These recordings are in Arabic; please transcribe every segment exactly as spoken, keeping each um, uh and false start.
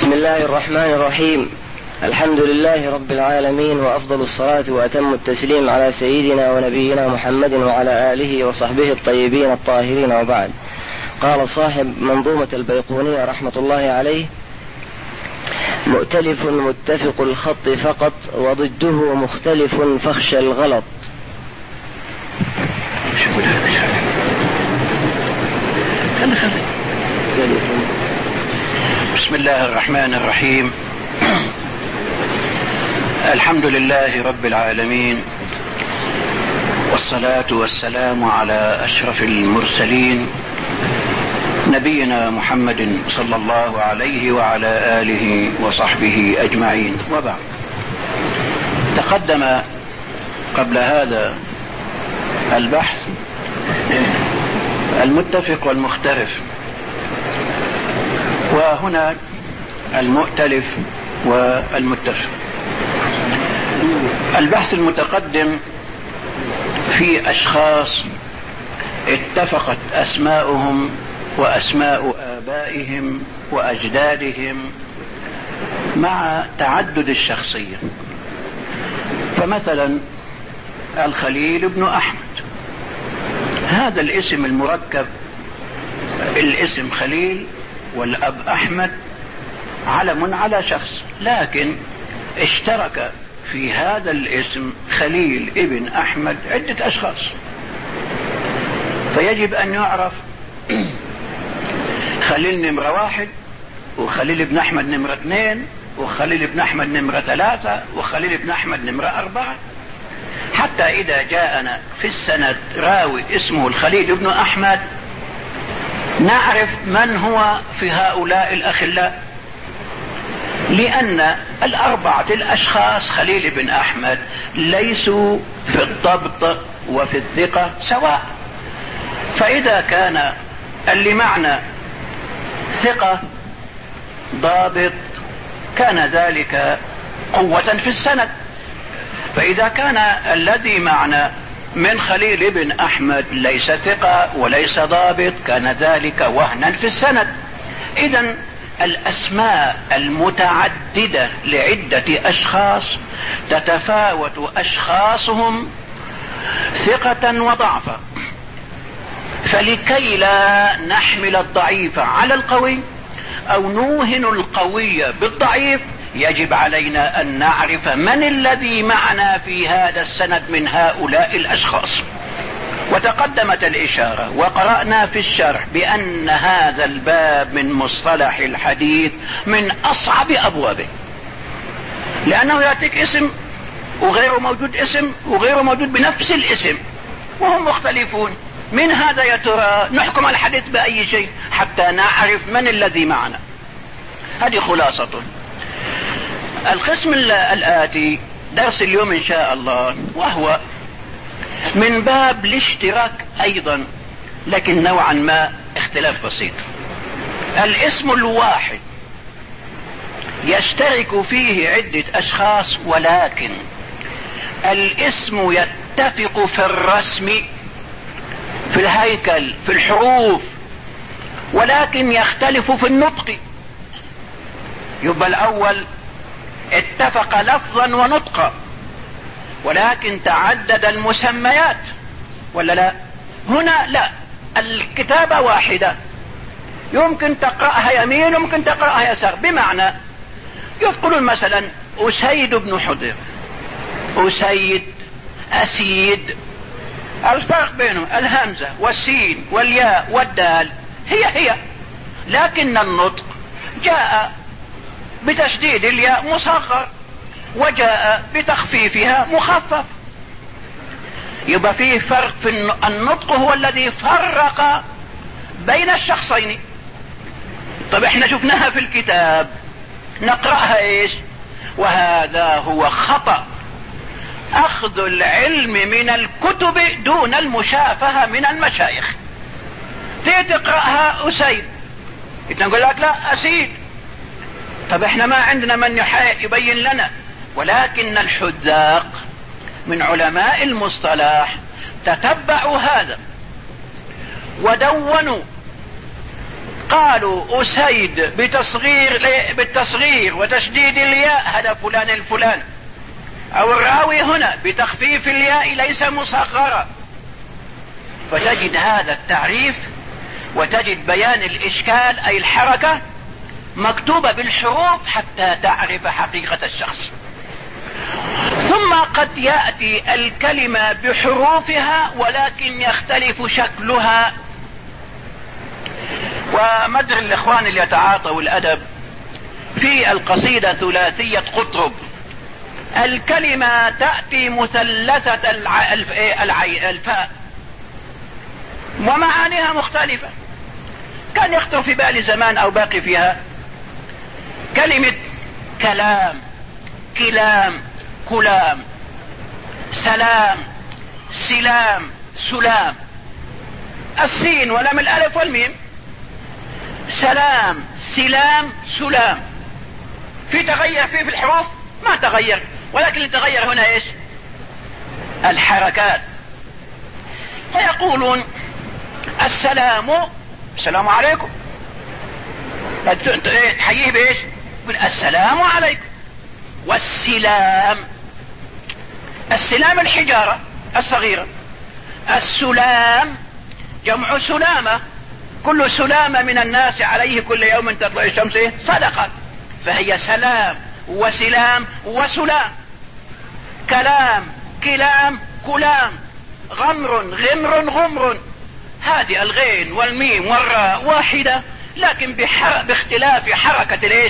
بسم الله الرحمن الرحيم. الحمد لله رب العالمين، وأفضل الصلاة وأتم التسليم على سيدنا ونبينا محمد وعلى آله وصحبه الطيبين الطاهرين، وبعد. قال صاحب منظومة البيقونية رحمة الله عليه: مؤتلف متفق الخط فقط، وضده مختلف فاخشى الغلط. بسم الله الرحمن الرحيم. الحمد لله رب العالمين، والصلاة والسلام على أشرف المرسلين نبينا محمد صلى الله عليه وعلى آله وصحبه أجمعين، وبعد. تقدم قبل هذا البحث المتفق والمختلف، وهنا المؤتلف والمتفق. البحث المتقدم في أشخاص اتفقت أسماؤهم وأسماء آبائهم وأجدادهم مع تعدد الشخصية. فمثلا الخليل بن أحمد، هذا الاسم المركب، الاسم خليل والأب أحمد، علم على شخص، لكن اشترك في هذا الاسم خليل ابن أحمد عدة أشخاص، فيجب أن يعرف خليل نمرة واحد، وخليل ابن أحمد نمرة اثنين، وخليل ابن أحمد نمرة ثلاثة، وخليل ابن أحمد نمرة أربعة، حتى إذا جاءنا في السند راوي اسمه الخليل ابن أحمد نعرف من هو في هؤلاء الأخلاء، لأن الأربعة الأشخاص خليل بن أحمد ليسوا في الضبط وفي الثقة سواء. فإذا كان اللي معنا ثقة ضابط كان ذلك قوة في السند، فإذا كان الذي معنا من خليل بن أحمد ليس ثقة وليس ضابط كان ذلك وهنا في السند. إذن الأسماء المتعددة لعدة أشخاص تتفاوت أشخاصهم ثقة وضعفا، فلكي لا نحمل الضعيف على القوي أو نوهن القوي بالضعيف يجب علينا أن نعرف من الذي معنا في هذا السند من هؤلاء الأشخاص. وتقدمت الإشارة وقرأنا في الشرح بأن هذا الباب من مصطلح الحديث من أصعب أبوابه، لأنه يأتيك اسم وغيره موجود اسم وغيره موجود بنفس الاسم وهم مختلفون. من هذا يا ترى نحكم على الحديث بأي شيء حتى نعرف من الذي معنا؟ هذه خلاصته. القسم الآتي درس اليوم إن شاء الله، وهو من باب الاشتراك أيضا، لكن نوعا ما اختلاف بسيط. الاسم الواحد يشترك فيه عدة أشخاص، ولكن الاسم يتفق في الرسم، في الهيكل، في الحروف، ولكن يختلف في النطق. يبقى الأول اتفق لفظا ونطقا، ولكن تعدد المسميات، ولا لا؟ هنا لا، الكتابة واحدة، يمكن تقرأها يمين وممكن تقرأها يسار، بمعنى يذكرون مثلا أسيد بن حضر، أسيد، أسيد، الفرق بينهم الهمزة والسين والياء والدال هي هي، لكن النطق جاء بتشديد الياء مصغر وجاء بتخفيفها مخفف، يبقى فيه فرق في النطق، هو الذي فرق بين الشخصين. طب احنا شفناها في الكتاب نقرأها ايش؟ وهذا هو خطأ اخذ العلم من الكتب دون المشافهة من المشايخ. تيجي تقرأها أسيد نقول لك لا أسيد، طب احنا ما عندنا من يبين لنا، ولكن الحذاق من علماء المصطلح تتبعوا هذا ودونوا قالوا أسيد بتصغير بالتصغير وتشديد الياء هذا فلان الفلان، أو الراوي هنا بتخفيف الياء ليس مصغرا. فتجد هذا التعريف وتجد بيان الإشكال أي الحركة مكتوبة بالحروف حتى تعرف حقيقة الشخص. ثم قد يأتي الكلمة بحروفها ولكن يختلف شكلها. ومدر الإخوان اللي يتعاطوا الأدب في القصيدة ثلاثية قطرب الكلمة تأتي مثلثة الفاء ومعانيها مختلفة. كان يخطر في بالي زمان أو باقي فيها كلمة كلام، كلام، كلام، سلام، سلام، سلام، السين ولم الألف والميم، سلام، سلام، سلام. في تغير فيه في الحروف؟ ما تغير، ولكن اللي تغير هنا ايش؟ الحركات. فيقولون السلام، السلام عليكم، تحييه بايش؟ السلام عليكم. والسلام، السلام الحجارة الصغيرة، السلام جمع سلامة، كل سلامة من الناس عليه كل يوم تطلع الشمس صدقة، فهي سلام وسلام وسلام. كلام، كلام، كلام، غمر، غمر، غمر. هذه الغين والميم والراء واحدة لكن باختلاف حركة ليش؟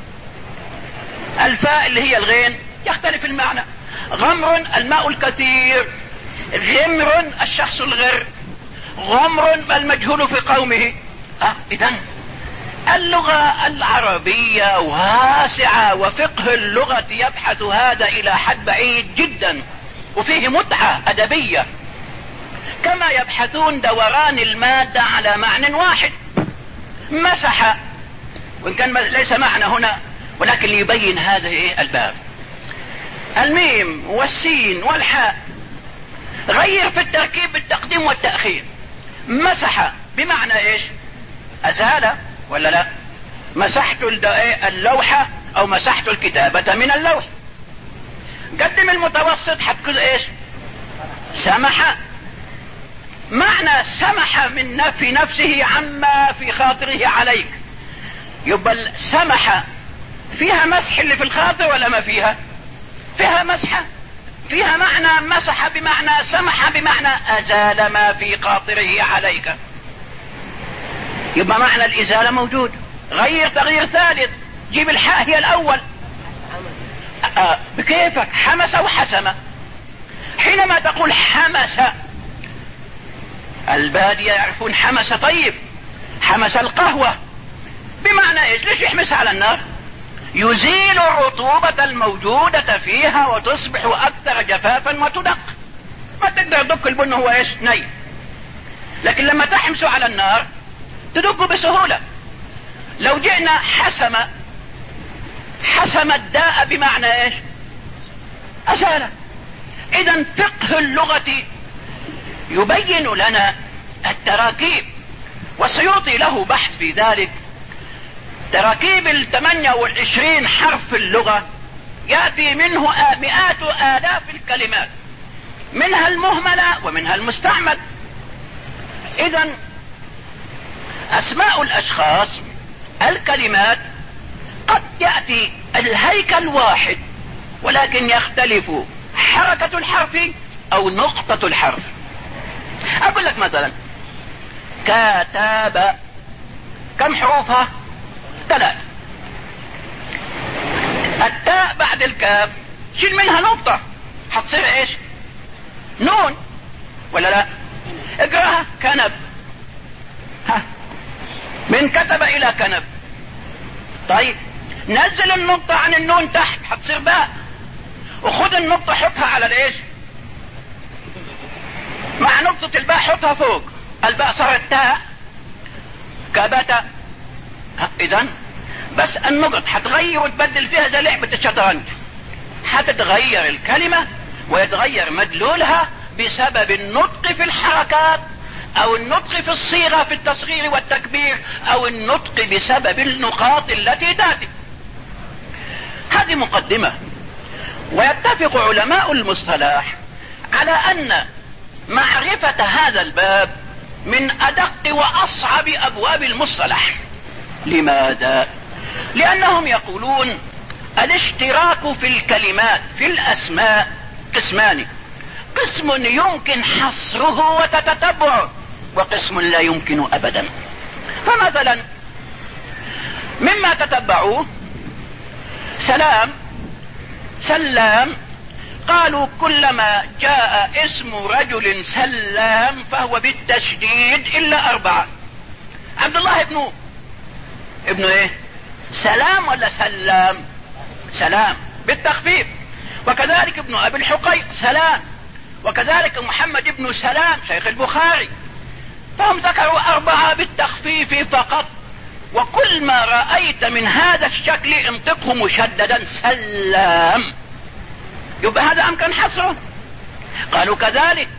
الفاء اللي هي الغين يختلف المعنى. غمر الماء الكثير، غمر الشخص الغر، غمر المجهول في قومه. آه إذن اللغة العربية واسعة وفقه اللغة يبحث هذا إلى حد بعيد جدا، وفيه متعة أدبية، كما يبحثون دوران المادة على معنى واحد. مسح، وإن كان ليس معنى هنا ولكن ليبين هذا إيه الباب. الميم والسين والحاء غير في التركيب بالتقديم والتأخير. مسح بمعنى إيش؟ أزال ولا لا؟ مسحت اللوحة أو مسحت الكتابة من اللوح. قدم المتوسط حتكون إيش؟ سمح. معنى سمح من في نفسه عما في خاطره عليك. يبقى سمح فيها مسح اللي في الخاطر ولا ما فيها؟ فيها مسحة، فيها معنى مسح بمعنى سمح بمعنى أزال ما في خاطره عليك. يبقى معنى الإزالة موجود. غير تغيير ثالث، جيب الحاء هي الأول. آه بكيفك، حمس وحسم. حينما تقول حمس، البادية يعرفون حمس. طيب حمس القهوة بمعنى ايش؟ ليش يحمس على النار؟ يزيل الرطوبة الموجودة فيها وتصبح أكثر جفافا وتدق. ما تقدر تدق البن هو ايش؟ ني. لكن لما تحمسه على النار تدقه بسهولة. لو جئنا حسم، حسم الداء بمعنى ايش؟ أزال. إذا فقه اللغة يبين لنا التراكيب، والسيوطي له بحث في ذلك. تراكيب الثمانية والعشرين حرف في اللغة يأتي منه مئات آلاف الكلمات، منها المهملة ومنها المستعمل. إذن أسماء الأشخاص، الكلمات، قد يأتي الهيكل واحد ولكن يختلف حركة الحرف أو نقطة الحرف. أقول لك مثلا كتاب، كم حروفها؟ ثلاث. التاء بعد الكاف شيل منها نقطة حتصير ايش؟ نون ولا لا؟ اقراها كنب. ها، من كتب الى كنب. طيب نزل النقطة عن النون تحت حتصير باء، وخذ النقطة حطها على الايش؟ مع نقطة الباء حطها فوق الباء صارت تاء كبت. اذا بس النقط حتغير وتبدل فيها زي لعبة الشطرنج، حتتغير الكلمة ويتغير مدلولها بسبب النطق في الحركات او النطق في الصيغة في التصغير والتكبير، او النطق بسبب النقاط التي تأتي. هذه مقدمة. ويتفق علماء المصطلح على ان معرفة هذا الباب من ادق واصعب ابواب المصطلح. لماذا؟ لانهم يقولون الاشتراك في الكلمات في الاسماء قسمان: قسم يمكن حصره وتتتبعه، وقسم لا يمكن ابدا. فمثلا مما تتبعوه سلام، سلام، قالوا كلما جاء اسم رجل سلام فهو بالتشديد الا اربعة. عبد الله ابن ابن ايه؟ سلام ولا سلام؟ سلام بالتخفيف. وكذلك ابن ابي الحقيق سلام، وكذلك محمد ابن سلام شيخ البخاري. فهم ذكروا اربعة بالتخفيف فقط. وكل ما رأيت من هذا الشكل انطقه مشددا سلام، يبقى هذا امكن حصره. قالوا كذلك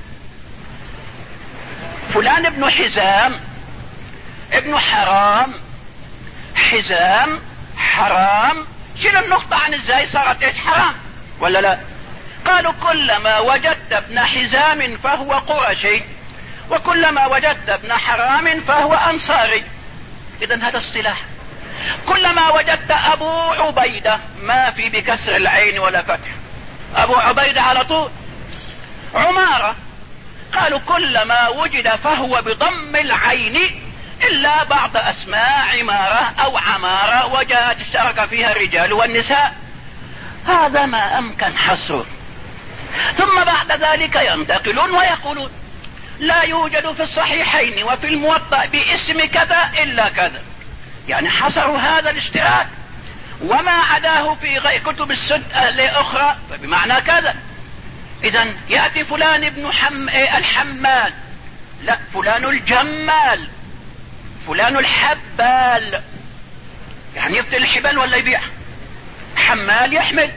فلان ابن حزام، ابن حرام، حزام، حرام، شيل النقطة عن ازاي صارت ايش؟ حرام ولا لا؟ قالوا كلما وجدت ابن حزام فهو قرشي، وكلما وجدت ابن حرام فهو انصاري. اذا هذا اصطلاح. كلما وجدت ابو عبيدة، ما في بكسر العين ولا فتح، ابو عبيدة على طول. عمارة، قالوا كلما وجد فهو بضم العين الا بعض اسماء عمارة او عمارة وجاءت اشترك فيها الرجال والنساء. هذا ما امكن حصره. ثم بعد ذلك ينتقلون ويقولون لا يوجد في الصحيحين وفي الموطأ باسم كذا الا كذا، يعني حصروا هذا الاشتراك. وما عداه في غير كتب السنة الاخرى فبمعنى كذا. اذا يأتي فلان ابن حم... الحمال، لا، فلان الجمال، فلان الحبال، يعني يبتل الحبال ولا يبيع. حمال يحمل،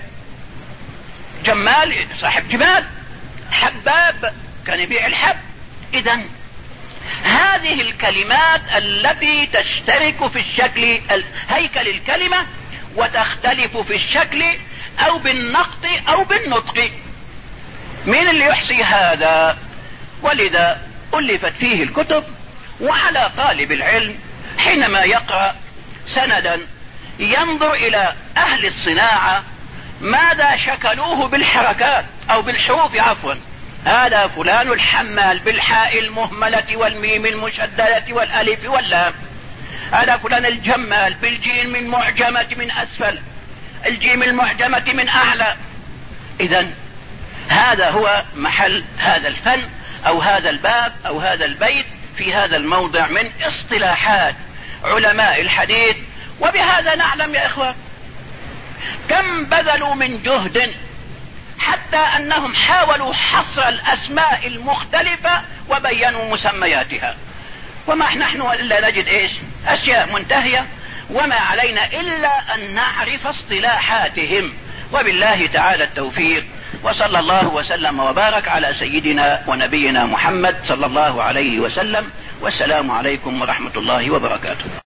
جمال صاحب جبال، حباب كان يبيع الحب. اذا هذه الكلمات التي تشترك في الشكل هيكل الكلمة وتختلف في الشكل او بالنقط او بالنطق، مين اللي يحصي هذا؟ ولذا ألفت فيه الكتب. وعلى طالب العلم حينما يقرأ سندا ينظر الى اهل الصناعة ماذا شكلوه بالحركات او بالحروف عفوا. هذا فلان الحمال بالحاء المهملة والميم المشددة والالف واللام. هذا فلان الجمال بالجيم من معجمة من اسفل، الجيم المعجمة من اعلى. اذا هذا هو محل هذا الفن او هذا الباب او هذا البيت في هذا الموضع من اصطلاحات علماء الحديث. وبهذا نعلم يا اخوان كم بذلوا من جهد حتى انهم حاولوا حصر الاسماء المختلفة وبينوا مسمياتها. وما نحن الا نجد ايش؟ اشياء منتهية، وما علينا الا ان نعرف اصطلاحاتهم. وبالله تعالى التوفيق، وصلى الله وسلم وبارك على سيدنا ونبينا محمد صلى الله عليه وسلم. والسلام عليكم ورحمة الله وبركاته.